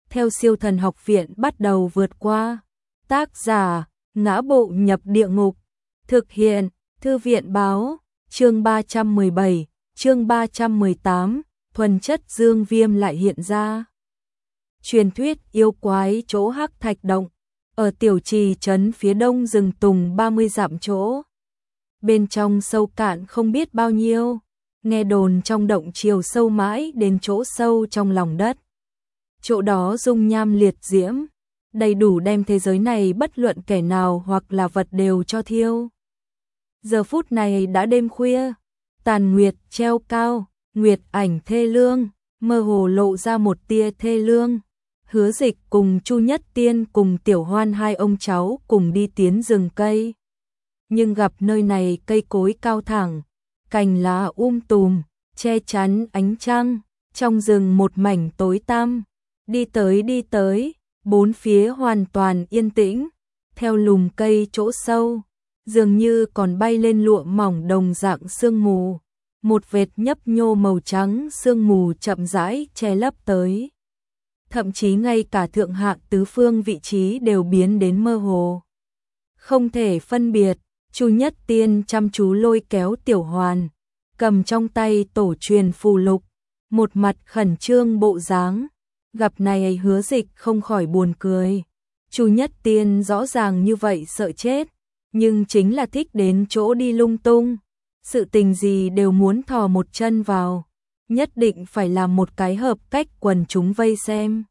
theo Siêu Thần Học Viện bắt đầu vượt qua. Tác giả: Ngã Bộ Nhập Địa Ngục. Thực hiện: Thư viện báo. Chương 317, chương 318, thuần chất dương viêm lại hiện ra. Truyền thuyết yêu quái chỗ Hắc Thạch Động, ở Tiểu Trì trấn phía đông rừng tùng 30 dặm chỗ. Bên trong sâu cạn không biết bao nhiêu, nghe đồn trong động chiều sâu mãi đến chỗ sâu trong lòng đất. Chỗ đó dung nham liệt diễm, đầy đủ đem thế giới này bất luận kẻ nào hoặc là vật đều cho thiêu. Giờ phút này đã đêm khuya, tàn nguyệt treo cao, nguyệt ảnh thê lương, mơ hồ lộ ra một tia thê lương. Hứa Dịch cùng Chu Nhất Tiên cùng Tiểu Hoan hai ông cháu cùng đi tiến rừng cây. Nhưng gặp nơi này cây cối cao thẳng, cành lá tùm, che chắn ánh trăng, trong rừng một mảnh tối tăm. Đi tới, bốn phía hoàn toàn yên tĩnh, theo lùm cây chỗ sâu, dường như còn bay lên lụa mỏng đồng dạng sương mù. Một vệt nhấp nhô màu trắng sương mù chậm rãi che lấp tới. Thậm chí ngay cả thượng hạ tứ phương vị trí đều biến đến mơ hồ. Không thể phân biệt, Chu Nhất Tiên chăm chú lôi kéo Tiểu Hoàn, cầm trong tay tổ truyền phù lục, một mặt khẩn trương bộ dáng. Gặp này Hứa Dịch không khỏi buồn cười. Chu Nhất Tiên rõ ràng như vậy sợ chết, nhưng chính là thích đến chỗ đi lung tung. Sự tình gì đều muốn thò một chân vào, nhất định phải làm một cái hợp cách quần chúng vây xem.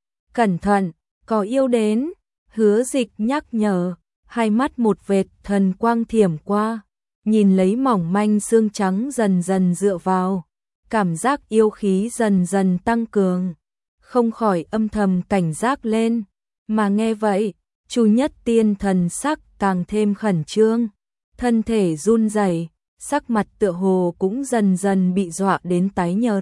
Cẩn thận, có yêu đến, Hứa Dịch nhắc nhở, hai mắt một vệt thần quang thiểm qua, nhìn lấy mỏng manh xương trắng dần dần dựa vào, cảm giác yêu khí dần dần tăng cường, không khỏi âm thầm cảnh giác lên. Mà nghe vậy, Chu Nhất Tiên thần sắc càng thêm khẩn trương, thân thể run rẩy, sắc mặt tựa hồ cũng dần dần bị dọa đến tái nhợt.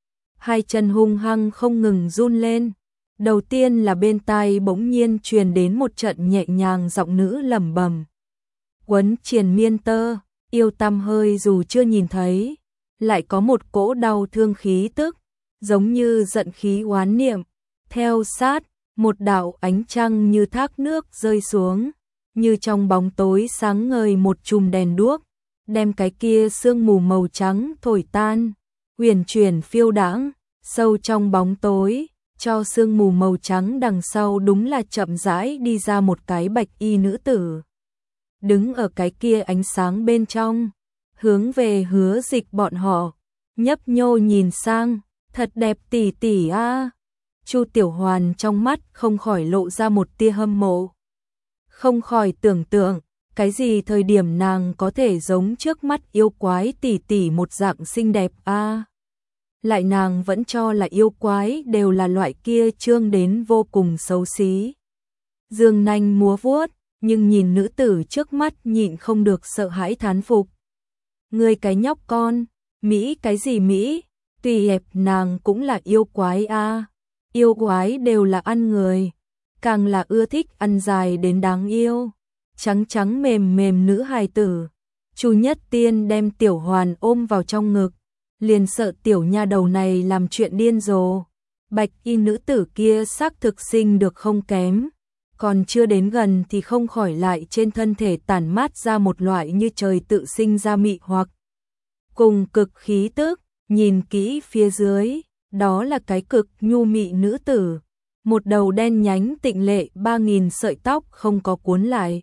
Hai chân hung hăng không ngừng run lên. Đầu tiên là bên tai bỗng nhiên truyền đến một trận nhẹ nhàng giọng nữ lẩm bẩm. Quấn triền miên tơ, yêu tăm hơi dù chưa nhìn thấy, lại có một cỗ đau thương khí tức, giống như giận khí oán niệm. Theo sát, một đạo ánh trăng như thác nước rơi xuống, như trong bóng tối sáng ngời một chùm đèn đuốc, đem cái kia sương mù màu trắng thổi tan, huyền chuyển phiêu đãng, sâu trong bóng tối, cho sương mù màu trắng đằng sau đúng là chậm rãi đi ra một cái bạch y nữ tử. Đứng ở cái kia ánh sáng bên trong, hướng về Hứa Dịch bọn họ, nhấp nhô nhìn sang, thật đẹp tỷ tỷ a. Chu Tiểu Hoàn trong mắt không khỏi lộ ra một tia hâm mộ. Không khỏi tưởng tượng, cái gì thời điểm nàng có thể giống trước mắt yêu quái tỷ tỷ một dạng xinh đẹp a. Lại nàng vẫn cho là yêu quái đều là loại kia trương đến vô cùng xấu xí. Dương nanh múa vuốt, nhưng nhìn nữ tử trước mắt nhịn không được sợ hãi thán phục. Người cái nhóc con, Mỹ cái gì Mỹ, tùy hẹp nàng cũng là yêu quái a. Yêu quái đều là ăn người, càng là ưa thích ăn dài đến đáng yêu. Trắng trắng mềm mềm nữ hài tử. Chu Nhất Tiên đem Tiểu Hoàn ôm vào trong ngực, liền sợ tiểu nha đầu này làm chuyện điên rồ. Bạch y nữ tử kia xác thực sinh được không kém, còn chưa đến gần thì không khỏi lại trên thân thể tản mát ra một loại như trời tự sinh ra mị hoặc. Cùng cực khí tức, nhìn kỹ phía dưới, đó là cái cực nhu mị nữ tử, một đầu đen nhánh tịnh lệ 3000 sợi tóc không có cuốn lại,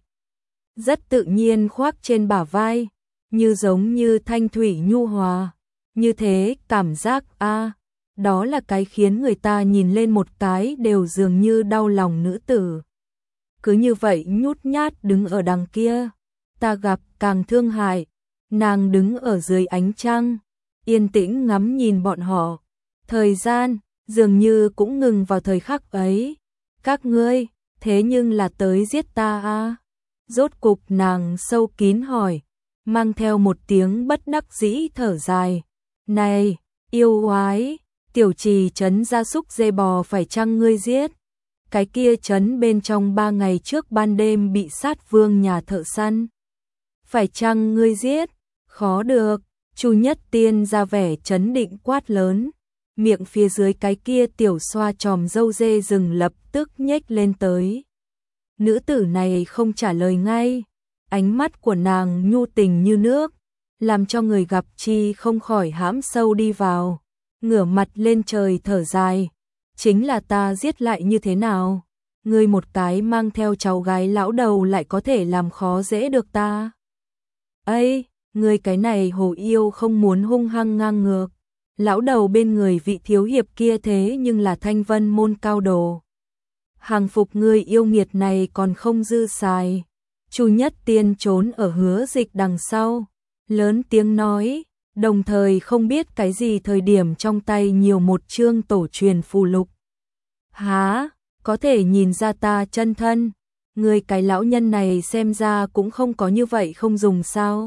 rất tự nhiên khoác trên bả vai, như giống như thanh thủy nhu hòa. Như thế cảm giác a, đó là cái khiến người ta nhìn lên một cái đều dường như đau lòng nữ tử. Cứ như vậy nhút nhát đứng ở đằng kia, ta gặp càng thương hại. Nàng đứng ở dưới ánh trăng, yên tĩnh ngắm nhìn bọn họ. Thời gian dường như cũng ngừng vào thời khắc ấy. Các ngươi, thế nhưng là tới giết ta a? Rốt cục nàng sâu kín hỏi, mang theo một tiếng bất đắc dĩ thở dài. Này, yêu quái, Tiểu Trì trấn gia súc dê bò phải chăng ngươi giết? Cái kia trấn bên trong 3 ngày trước ban đêm bị sát vương nhà thợ săn. Phải chăng ngươi giết? Khó được, Chu Nhất Tiên ra vẻ trấn định quát lớn. miệng phía dưới cái kia tiểu xoa tròm râu dê rừng lập tức nhếch lên tới. Nữ tử này không trả lời ngay, ánh mắt của nàng nhu tình như nước, làm cho người gặp chi không khỏi hãm sâu đi vào, ngửa mặt lên trời thở dài, chính là ta giết lại như thế nào, ngươi một cái mang theo cháu gái lão đầu lại có thể làm khó dễ được ta. Ây, ngươi cái này hồ yêu không muốn hung hăng ngang ngược, lão đầu bên người vị thiếu hiệp kia thế nhưng là Thanh Vân môn cao đồ. Hàng phục ngươi yêu nghiệt này còn không dư xài. Chu Nhất Tiên trốn ở Hứa Dịch đằng sau, lớn tiếng nói, đồng thời không biết cái gì thời điểm trong tay nhiều một chương tổ truyền phù lục. Há, có thể nhìn ra ta chân thân, người cái lão nhân này xem ra cũng không có như vậy không dùng sao.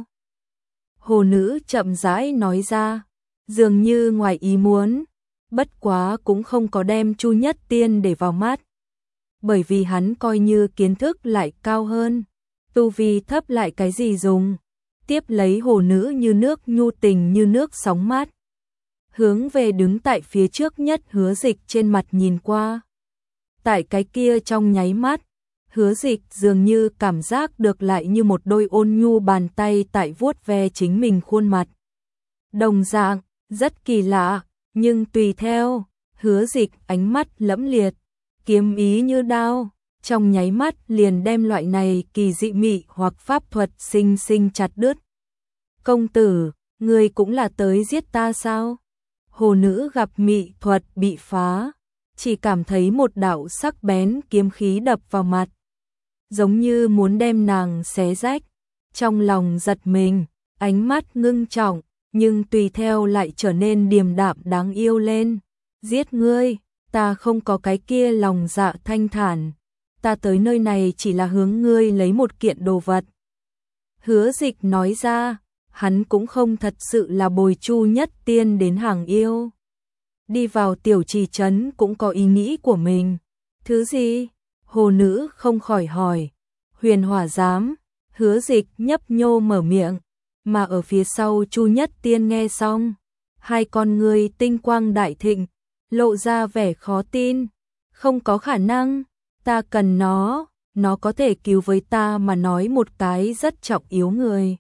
Hồ nữ chậm rãi nói ra, dường như ngoài ý muốn, bất quá cũng không có đem Chu Nhất Tiên để vào mắt. Bởi vì hắn coi như kiến thức lại cao hơn, tu vi thấp lại cái gì dùng. Tiếp lấy hồ nữ như nước nhu tình như nước sóng mát, hướng về đứng tại phía trước nhất Hứa Dịch trên mặt nhìn qua. Tại cái kia trong nháy mắt, Hứa Dịch dường như cảm giác được lại như một đôi ôn nhu bàn tay tại vuốt ve chính mình khuôn mặt. Đồng dạng, rất kỳ lạ, nhưng tùy theo, Hứa Dịch ánh mắt lẫm liệt, kiếm ý như đao, trong nháy mắt liền đem loại này kỳ dị mị hoặc pháp thuật sinh sinh chặt đứt. Công tử, ngươi cũng là tới giết ta sao? Hồ nữ gặp mị thuật bị phá, chỉ cảm thấy một đạo sắc bén kiếm khí đập vào mặt, giống như muốn đem nàng xé rách. Trong lòng giật mình, ánh mắt ngưng trọng, nhưng tùy theo lại trở nên điềm đạm đáng yêu lên. Giết ngươi, ta không có cái kia lòng dạ thanh thản, ta tới nơi này chỉ là hướng ngươi lấy một kiện đồ vật. Hứa Dịch nói ra, hắn cũng không thật sự là bồi Chu Nhất Tiên đến hàng yêu. Đi vào tiểu trì trấn cũng có ý nghĩ của mình. Thứ gì? Hồ nữ không khỏi hỏi. Huyền Hỏa Giám. Hứa Dịch nhấp nhô mở miệng, mà ở phía sau Chu Nhất Tiên nghe xong, hai con ngươi tinh quang đại thịnh, lộ ra vẻ khó tin. Không có khả năng, ta cần nó có thể cứu với ta mà nói một cái rất trọng yếu người.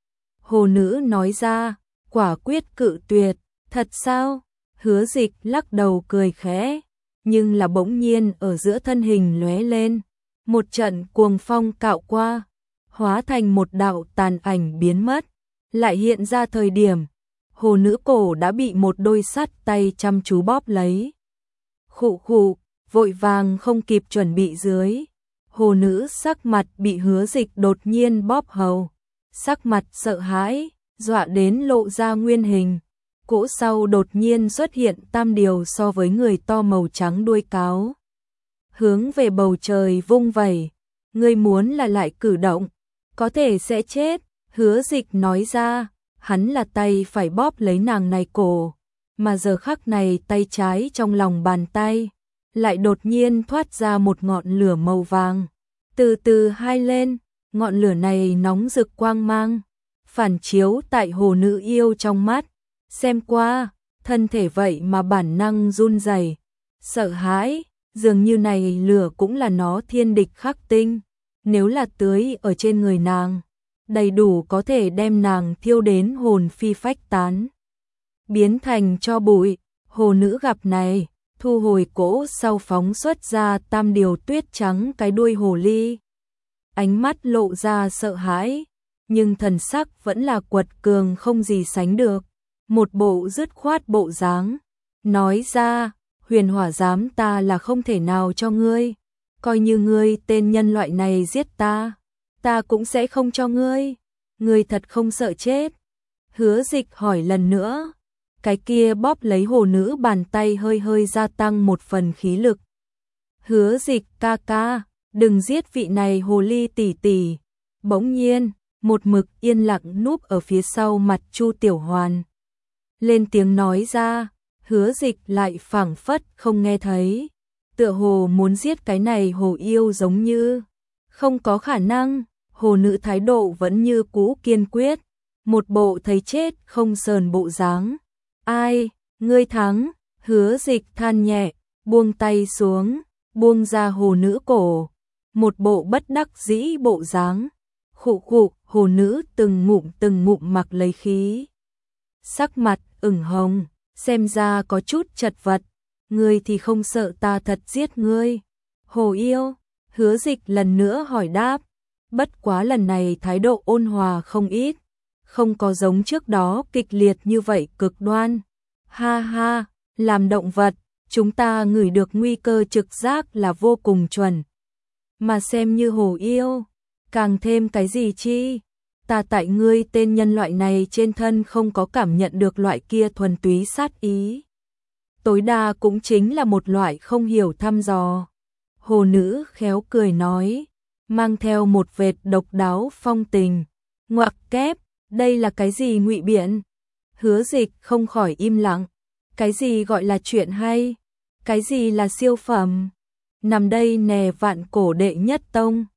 Hồ nữ nói ra, quả quyết cự tuyệt. Thật sao? Hứa Dịch lắc đầu cười khẽ, nhưng là bỗng nhiên ở giữa thân hình lóe lên, một trận cuồng phong cạo qua, hóa thành một đạo tàn ảnh biến mất, lại hiện ra thời điểm, hồ nữ cổ đã bị một đôi sắt tay chăm chú bóp lấy. Khụ khụ, vội vàng không kịp chuẩn bị dưới, hồ nữ sắc mặt bị Hứa Dịch đột nhiên bóp hầu, sắc mặt sợ hãi, dọa đến lộ ra nguyên hình. Cỗ sau đột nhiên xuất hiện tam điều so với người to màu trắng đuôi cáo, hướng về bầu trời vung vẩy. Ngươi muốn là lại cử động, có thể sẽ chết. Hứa Dịch nói ra, hắn là tay phải bóp lấy nàng này cổ, mà giờ khắc này tay trái trong lòng bàn tay lại đột nhiên thoát ra một ngọn lửa màu vàng, từ từ hai lên, ngọn lửa này nóng rực quang mang, phản chiếu tại hồ nữ yêu trong mắt. Xem qua, thân thể vậy mà bản năng run rẩy, sợ hãi, dường như này lửa cũng là nó thiên địch khắc tinh, nếu là tưới ở trên người nàng, đầy đủ có thể đem nàng thiêu đến hồn phi phách tán, biến thành tro bụi. Hồ nữ gặp này, thu hồi cỗ sau phóng xuất ra tam điều tuyết trắng cái đuôi hồ ly, ánh mắt lộ ra sợ hãi, nhưng thần sắc vẫn là quật cường không gì sánh được. Một bộ dứt khoát bộ dáng, nói ra, Huyền Hỏa Giám ta là không thể nào cho ngươi, coi như ngươi tên nhân loại này giết ta cũng sẽ không cho ngươi, ngươi thật không sợ chết. Hứa Dịch hỏi lần nữa, cái kia bóp lấy hồ nữ bàn tay hơi hơi gia tăng một phần khí lực. Hứa Dịch ca ca, đừng giết vị này hồ ly tỷ tỷ. Bỗng nhiên, một mực yên lặng núp ở phía sau mặt Chu Tiểu Hoàn lên tiếng nói ra. Hứa Dịch lại phảng phất không nghe thấy, tựa hồ muốn giết cái này hồ yêu giống như không có khả năng. Hồ nữ thái độ vẫn như cũ kiên quyết, một bộ thấy chết không sờn bộ dáng. Ai, ngươi thắng? Hứa Dịch than nhẹ, buông tay xuống, buông ra hồ nữ cổ, một bộ bất đắc dĩ bộ dáng. Khụ khụ, hồ nữ từng ngụm mặc lấy khí. Sắc mặt ửng hồng, xem ra có chút chật vật. Ngươi thì không sợ ta thật giết ngươi? Hồ yêu, Hứa Dịch lần nữa hỏi đáp. Bất quá lần này thái độ ôn hòa không ít, không có giống trước đó kịch liệt như vậy cực đoan. Ha ha, làm động vật, chúng ta ngửi được nguy cơ trực giác là vô cùng chuẩn. Mà xem như hồ yêu, càng thêm cái gì chi? Ta tại ngươi tên nhân loại này trên thân không có cảm nhận được loại kia thuần túy sát ý. Tối đa cũng chính là một loại không hiểu thăm dò. Hồ nữ khéo cười nói, mang theo một vệt độc đáo phong tình. Ngoặc kép, đây là cái gì ngụy biện? Hứa Dịch không khỏi im lặng. Cái gì gọi là chuyện hay? Cái gì là siêu phẩm? Nằm đây nè vạn cổ đệ nhất tông.